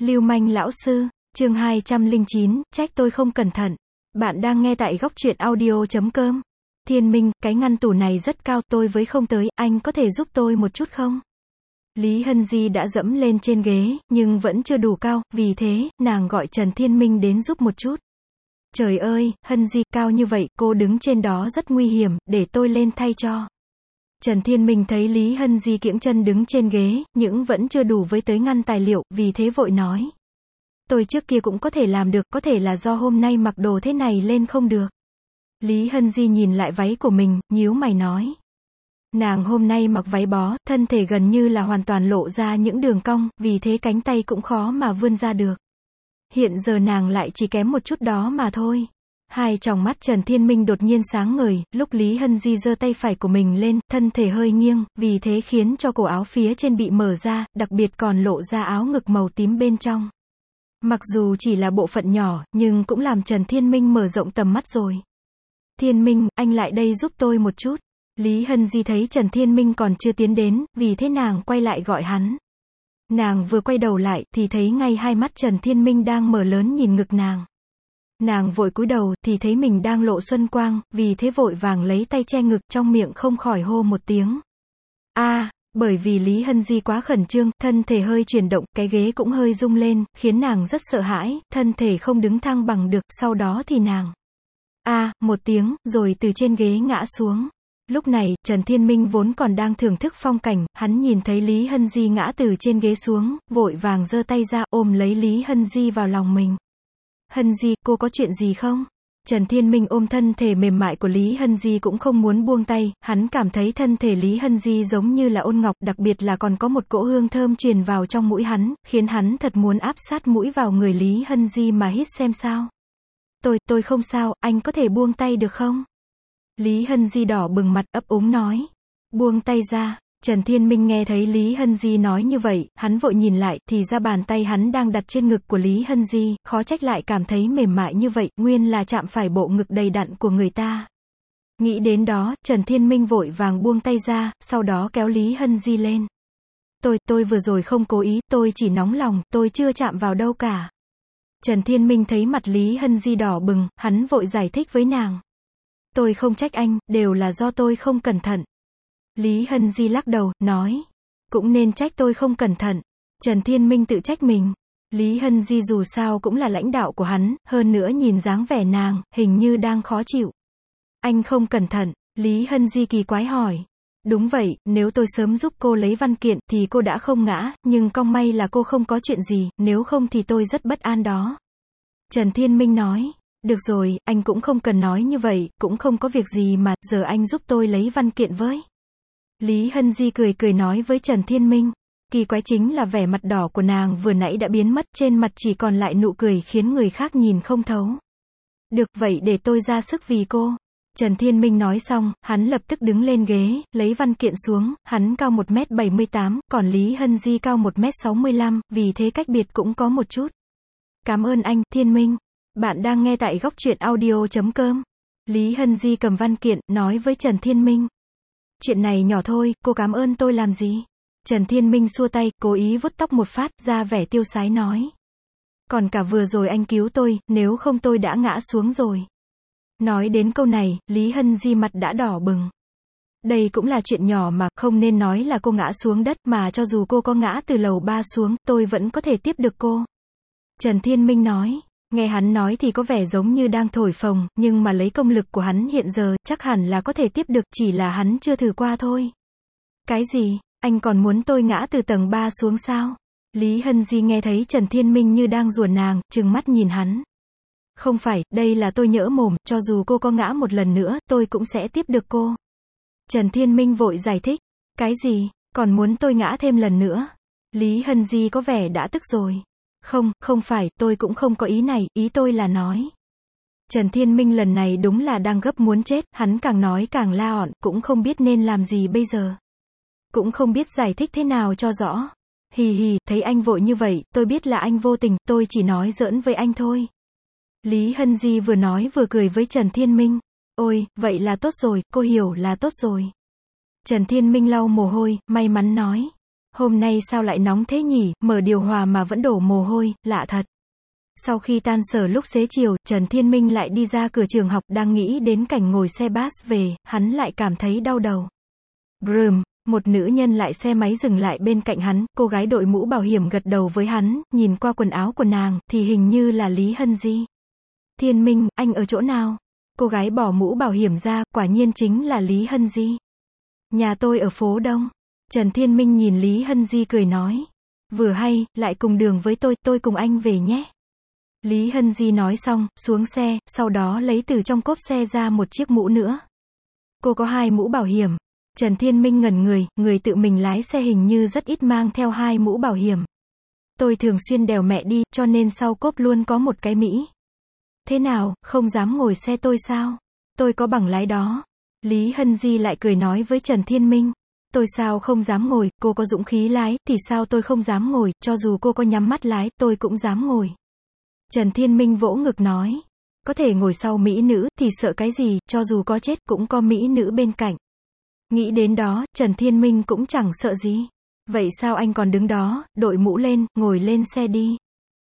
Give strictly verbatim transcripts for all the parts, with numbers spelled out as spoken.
Lưu manh lão sư, chương hai trăm lẻ chín, trách tôi không cẩn thận. Bạn đang nghe tại góc truyện audio chấm com. Thiên Minh, cái ngăn tủ này rất cao, tôi với không tới, anh có thể giúp tôi một chút không? Lý Hân Di đã dẫm lên trên ghế, nhưng vẫn chưa đủ cao, vì thế, nàng gọi Trần Thiên Minh đến giúp một chút. Trời ơi, Hân Di, cao như vậy, cô đứng trên đó rất nguy hiểm, để tôi lên thay cho. Trần Thiên Minh thấy Lý Hân Di kiễng chân đứng trên ghế, nhưng vẫn chưa đủ với tới ngăn tài liệu, vì thế vội nói. Tôi trước kia cũng có thể làm được, có thể là do hôm nay mặc đồ thế này lên không được. Lý Hân Di nhìn lại váy của mình, nhíu mày nói. Nàng hôm nay mặc váy bó, thân thể gần như là hoàn toàn lộ ra những đường cong, vì thế cánh tay cũng khó mà vươn ra được. Hiện giờ nàng lại chỉ kém một chút đó mà thôi. Hai tròng mắt Trần Thiên Minh đột nhiên sáng ngời, lúc Lý Hân Di giơ tay phải của mình lên, thân thể hơi nghiêng, vì thế khiến cho cổ áo phía trên bị mở ra, đặc biệt còn lộ ra áo ngực màu tím bên trong. Mặc dù chỉ là bộ phận nhỏ, nhưng cũng làm Trần Thiên Minh mở rộng tầm mắt rồi. Thiên Minh, anh lại đây giúp tôi một chút. Lý Hân Di thấy Trần Thiên Minh còn chưa tiến đến, vì thế nàng quay lại gọi hắn. Nàng vừa quay đầu lại, thì thấy ngay hai mắt Trần Thiên Minh đang mở lớn nhìn ngực nàng. Nàng vội cúi đầu, thì thấy mình đang lộ xuân quang, vì thế vội vàng lấy tay che ngực, trong miệng không khỏi hô một tiếng. A, à, bởi vì Lý Hân Di quá khẩn trương, thân thể hơi chuyển động, cái ghế cũng hơi rung lên, khiến nàng rất sợ hãi, thân thể không đứng thăng bằng được, sau đó thì nàng. A, à, một tiếng, rồi từ trên ghế ngã xuống. Lúc này, Trần Thiên Minh vốn còn đang thưởng thức phong cảnh, hắn nhìn thấy Lý Hân Di ngã từ trên ghế xuống, vội vàng giơ tay ra, ôm lấy Lý Hân Di vào lòng mình. Hân Di, cô có chuyện gì không? Trần Thiên Minh ôm thân thể mềm mại của Lý Hân Di cũng không muốn buông tay, hắn cảm thấy thân thể Lý Hân Di giống như là ôn ngọc, đặc biệt là còn có một cỗ hương thơm truyền vào trong mũi hắn, khiến hắn thật muốn áp sát mũi vào người Lý Hân Di mà hít xem sao. Tôi, tôi không sao, anh có thể buông tay được không? Lý Hân Di đỏ bừng mặt ấp úng nói. Buông tay ra. Trần Thiên Minh nghe thấy Lý Hân Di nói như vậy, hắn vội nhìn lại, thì ra bàn tay hắn đang đặt trên ngực của Lý Hân Di, khó trách lại cảm thấy mềm mại như vậy, nguyên là chạm phải bộ ngực đầy đặn của người ta. Nghĩ đến đó, Trần Thiên Minh vội vàng buông tay ra, sau đó kéo Lý Hân Di lên. Tôi, tôi vừa rồi không cố ý, tôi chỉ nóng lòng, tôi chưa chạm vào đâu cả. Trần Thiên Minh thấy mặt Lý Hân Di đỏ bừng, hắn vội giải thích với nàng. Tôi không trách anh, đều là do tôi không cẩn thận. Lý Hân Di lắc đầu, nói. Cũng nên trách tôi không cẩn thận. Trần Thiên Minh tự trách mình. Lý Hân Di dù sao cũng là lãnh đạo của hắn, hơn nữa nhìn dáng vẻ nàng, hình như đang khó chịu. Anh không cẩn thận. Lý Hân Di kỳ quái hỏi. Đúng vậy, nếu tôi sớm giúp cô lấy văn kiện, thì cô đã không ngã, nhưng cong may là cô không có chuyện gì, nếu không thì tôi rất bất an đó. Trần Thiên Minh nói. Được rồi, anh cũng không cần nói như vậy, cũng không có việc gì mà, giờ anh giúp tôi lấy văn kiện với. Lý Hân Di cười cười nói với Trần Thiên Minh. Kỳ quái chính là vẻ mặt đỏ của nàng vừa nãy đã biến mất, trên mặt chỉ còn lại nụ cười khiến người khác nhìn không thấu. Được vậy để tôi ra sức vì cô. Trần Thiên Minh nói xong, hắn lập tức đứng lên ghế, lấy văn kiện xuống, hắn cao một mét bảy mươi tám, còn Lý Hân Di cao một mét sáu mươi lăm, vì thế cách biệt cũng có một chút. Cảm ơn anh, Thiên Minh. Bạn đang nghe tại góc truyện audio chấm com. Lý Hân Di cầm văn kiện, nói với Trần Thiên Minh. Chuyện này nhỏ thôi, cô cảm ơn tôi làm gì? Trần Thiên Minh xua tay, cố ý vuốt tóc một phát, ra vẻ tiêu sái nói. Còn cả vừa rồi anh cứu tôi, nếu không tôi đã ngã xuống rồi. Nói đến câu này, Lý Hân Di mặt đã đỏ bừng. Đây cũng là chuyện nhỏ mà, không nên nói là cô ngã xuống đất, mà cho dù cô có ngã từ lầu ba xuống, tôi vẫn có thể tiếp được cô. Trần Thiên Minh nói. Nghe hắn nói thì có vẻ giống như đang thổi phồng, nhưng mà lấy công lực của hắn hiện giờ, chắc hẳn là có thể tiếp được, chỉ là hắn chưa thử qua thôi. Cái gì? Anh còn muốn tôi ngã từ tầng ba xuống sao? Lý Hân Di nghe thấy Trần Thiên Minh như đang đùa nàng, trừng mắt nhìn hắn. Không phải, đây là tôi nhỡ mồm, cho dù cô có ngã một lần nữa, tôi cũng sẽ tiếp được cô. Trần Thiên Minh vội giải thích. Cái gì? Còn muốn tôi ngã thêm lần nữa? Lý Hân Di có vẻ đã tức rồi. Không, không phải, tôi cũng không có ý này, ý tôi là nói. Trần Thiên Minh lần này đúng là đang gấp muốn chết, hắn càng nói càng la ọn, cũng không biết nên làm gì bây giờ. Cũng không biết giải thích thế nào cho rõ. Hì hì, thấy anh vội như vậy, tôi biết là anh vô tình, tôi chỉ nói giỡn với anh thôi. Lý Hân Di vừa nói vừa cười với Trần Thiên Minh. Ôi, vậy là tốt rồi, cô hiểu là tốt rồi. Trần Thiên Minh lau mồ hôi, may mắn nói. Hôm nay sao lại nóng thế nhỉ, mở điều hòa mà vẫn đổ mồ hôi, lạ thật. Sau khi tan sở lúc xế chiều, Trần Thiên Minh lại đi ra cửa trường học, đang nghĩ đến cảnh ngồi xe bus về, hắn lại cảm thấy đau đầu. Brum, một nữ nhân lại xe máy dừng lại bên cạnh hắn, cô gái đội mũ bảo hiểm gật đầu với hắn, nhìn qua quần áo của nàng, thì hình như là Lý Hân Di. Thiên Minh, anh ở chỗ nào? Cô gái bỏ mũ bảo hiểm ra, quả nhiên chính là Lý Hân Di. Nhà tôi ở phố Đông. Trần Thiên Minh nhìn Lý Hân Di cười nói. Vừa hay, lại cùng đường với tôi, tôi cùng anh về nhé. Lý Hân Di nói xong, xuống xe, sau đó lấy từ trong cốp xe ra một chiếc mũ nữa. Cô có hai mũ bảo hiểm. Trần Thiên Minh ngẩn người, người tự mình lái xe hình như rất ít mang theo hai mũ bảo hiểm. Tôi thường xuyên đèo mẹ đi, cho nên sau cốp luôn có một cái Mỹ. Thế nào, không dám ngồi xe tôi sao? Tôi có bằng lái đó. Lý Hân Di lại cười nói với Trần Thiên Minh. Tôi sao không dám ngồi, cô có dũng khí lái, thì sao tôi không dám ngồi, cho dù cô có nhắm mắt lái, tôi cũng dám ngồi. Trần Thiên Minh vỗ ngực nói. Có thể ngồi sau mỹ nữ, thì sợ cái gì, cho dù có chết cũng có mỹ nữ bên cạnh. Nghĩ đến đó, Trần Thiên Minh cũng chẳng sợ gì. Vậy sao anh còn đứng đó, đội mũ lên, ngồi lên xe đi.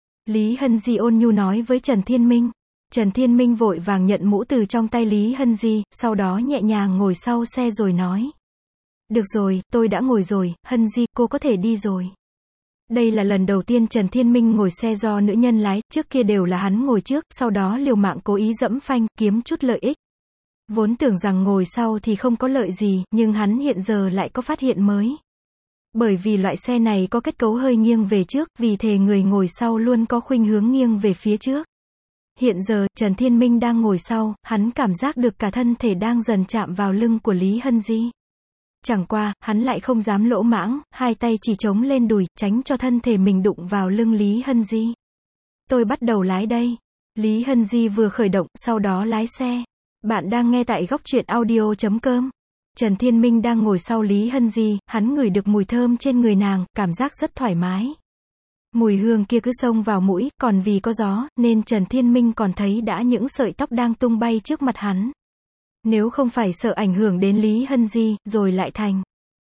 Lý Hân Di ôn nhu nói với Trần Thiên Minh. Trần Thiên Minh vội vàng nhận mũ từ trong tay Lý Hân Di, sau đó nhẹ nhàng ngồi sau xe rồi nói. Được rồi, tôi đã ngồi rồi, Hân Di, cô có thể đi rồi. Đây là lần đầu tiên Trần Thiên Minh ngồi xe do nữ nhân lái, trước kia đều là hắn ngồi trước, sau đó liều mạng cố ý dẫm phanh, kiếm chút lợi ích. Vốn tưởng rằng ngồi sau thì không có lợi gì, nhưng hắn hiện giờ lại có phát hiện mới. Bởi vì loại xe này có kết cấu hơi nghiêng về trước, vì thế người ngồi sau luôn có khuynh hướng nghiêng về phía trước. Hiện giờ, Trần Thiên Minh đang ngồi sau, hắn cảm giác được cả thân thể đang dần chạm vào lưng của Lý Hân Di. Chẳng qua, hắn lại không dám lỗ mãng, hai tay chỉ chống lên đùi, tránh cho thân thể mình đụng vào lưng Lý Hân Di. Tôi bắt đầu lái đây. Lý Hân Di vừa khởi động, sau đó lái xe. Bạn đang nghe tại góc truyện audio chấm com. Trần Thiên Minh đang ngồi sau Lý Hân Di, hắn ngửi được mùi thơm trên người nàng, cảm giác rất thoải mái. Mùi hương kia cứ xông vào mũi, còn vì có gió, nên Trần Thiên Minh còn thấy đã những sợi tóc đang tung bay trước mặt hắn. Nếu không phải sợ ảnh hưởng đến Lý Hân Di, rồi lại thành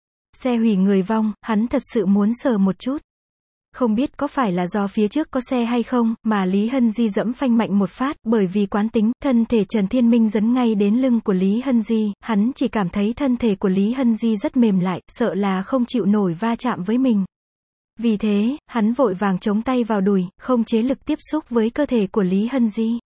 xe hủy người vong, hắn thật sự muốn sờ một chút. Không biết có phải là do phía trước có xe hay không, mà Lý Hân Di dẫm phanh mạnh một phát, bởi vì quán tính, thân thể Trần Thiên Minh dấn ngay đến lưng của Lý Hân Di, hắn chỉ cảm thấy thân thể của Lý Hân Di rất mềm lại, sợ là không chịu nổi va chạm với mình. Vì thế, hắn vội vàng chống tay vào đùi, không chế lực tiếp xúc với cơ thể của Lý Hân Di.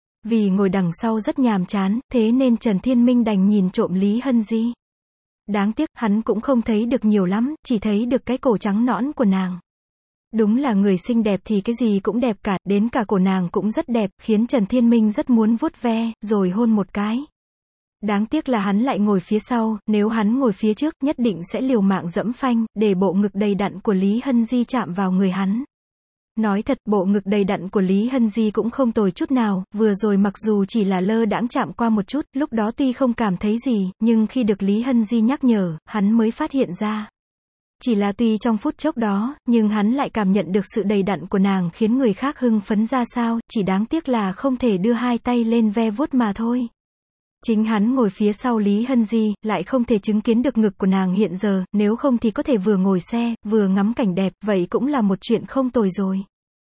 Vì ngồi đằng sau rất nhàm chán, thế nên Trần Thiên Minh đành nhìn trộm Lý Hân Di. Đáng tiếc, hắn cũng không thấy được nhiều lắm, chỉ thấy được cái cổ trắng nõn của nàng. Đúng là người xinh đẹp thì cái gì cũng đẹp cả, đến cả cổ nàng cũng rất đẹp, khiến Trần Thiên Minh rất muốn vuốt ve, rồi hôn một cái. Đáng tiếc là hắn lại ngồi phía sau, nếu hắn ngồi phía trước, nhất định sẽ liều mạng dẫm phanh, để bộ ngực đầy đặn của Lý Hân Di chạm vào người hắn. Nói thật, bộ ngực đầy đặn của Lý Hân Di cũng không tồi chút nào, vừa rồi mặc dù chỉ là lơ đãng chạm qua một chút, lúc đó tuy không cảm thấy gì, nhưng khi được Lý Hân Di nhắc nhở, hắn mới phát hiện ra. Chỉ là tuy trong phút chốc đó, nhưng hắn lại cảm nhận được sự đầy đặn của nàng khiến người khác hưng phấn ra sao, chỉ đáng tiếc là không thể đưa hai tay lên ve vuốt mà thôi. Chính hắn ngồi phía sau Lý Hân Di, lại không thể chứng kiến được ngực của nàng hiện giờ, nếu không thì có thể vừa ngồi xe, vừa ngắm cảnh đẹp, vậy cũng là một chuyện không tồi rồi.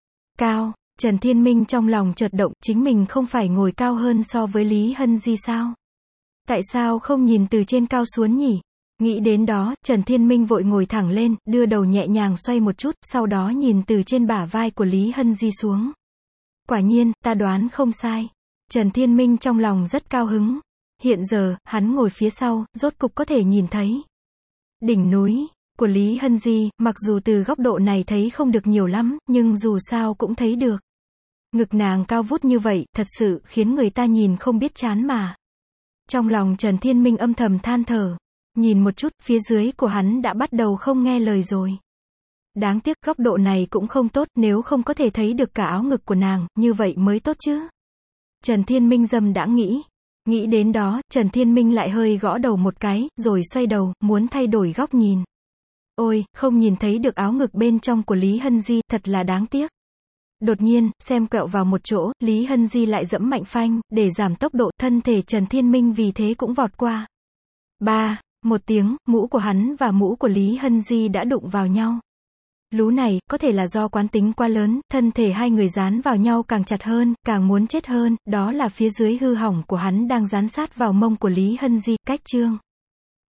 Cao, Trần Thiên Minh trong lòng chợt động, chính mình không phải ngồi cao hơn so với Lý Hân Di sao? Tại sao không nhìn từ trên cao xuống nhỉ? Nghĩ đến đó, Trần Thiên Minh vội ngồi thẳng lên, đưa đầu nhẹ nhàng xoay một chút, sau đó nhìn từ trên bả vai của Lý Hân Di xuống. Quả nhiên, ta đoán không sai. Trần Thiên Minh trong lòng rất cao hứng. Hiện giờ, hắn ngồi phía sau, rốt cục có thể nhìn thấy đỉnh núi của Lý Hân Di, mặc dù từ góc độ này thấy không được nhiều lắm, nhưng dù sao cũng thấy được. Ngực nàng cao vút như vậy, thật sự khiến người ta nhìn không biết chán mà. Trong lòng Trần Thiên Minh âm thầm than thở. Nhìn một chút, phía dưới của hắn đã bắt đầu không nghe lời rồi. Đáng tiếc, góc độ này cũng không tốt, nếu không có thể thấy được cả áo ngực của nàng, như vậy mới tốt chứ. Trần Thiên Minh dâm đã nghĩ. Nghĩ đến đó, Trần Thiên Minh lại hơi gõ đầu một cái, rồi xoay đầu, muốn thay đổi góc nhìn. Ôi, không nhìn thấy được áo ngực bên trong của Lý Hân Di, thật là đáng tiếc. Đột nhiên, xem quẹo vào một chỗ, Lý Hân Di lại dẫm mạnh phanh, để giảm tốc độ, thân thể Trần Thiên Minh vì thế cũng vọt qua. Ba, Một tiếng, mũ của hắn và mũ của Lý Hân Di đã đụng vào nhau. Lú này, có thể là do quán tính quá lớn, thân thể hai người dán vào nhau càng chặt hơn, càng muốn chết hơn, đó là phía dưới hư hỏng của hắn đang dán sát vào mông của Lý Hân Di, cách chương.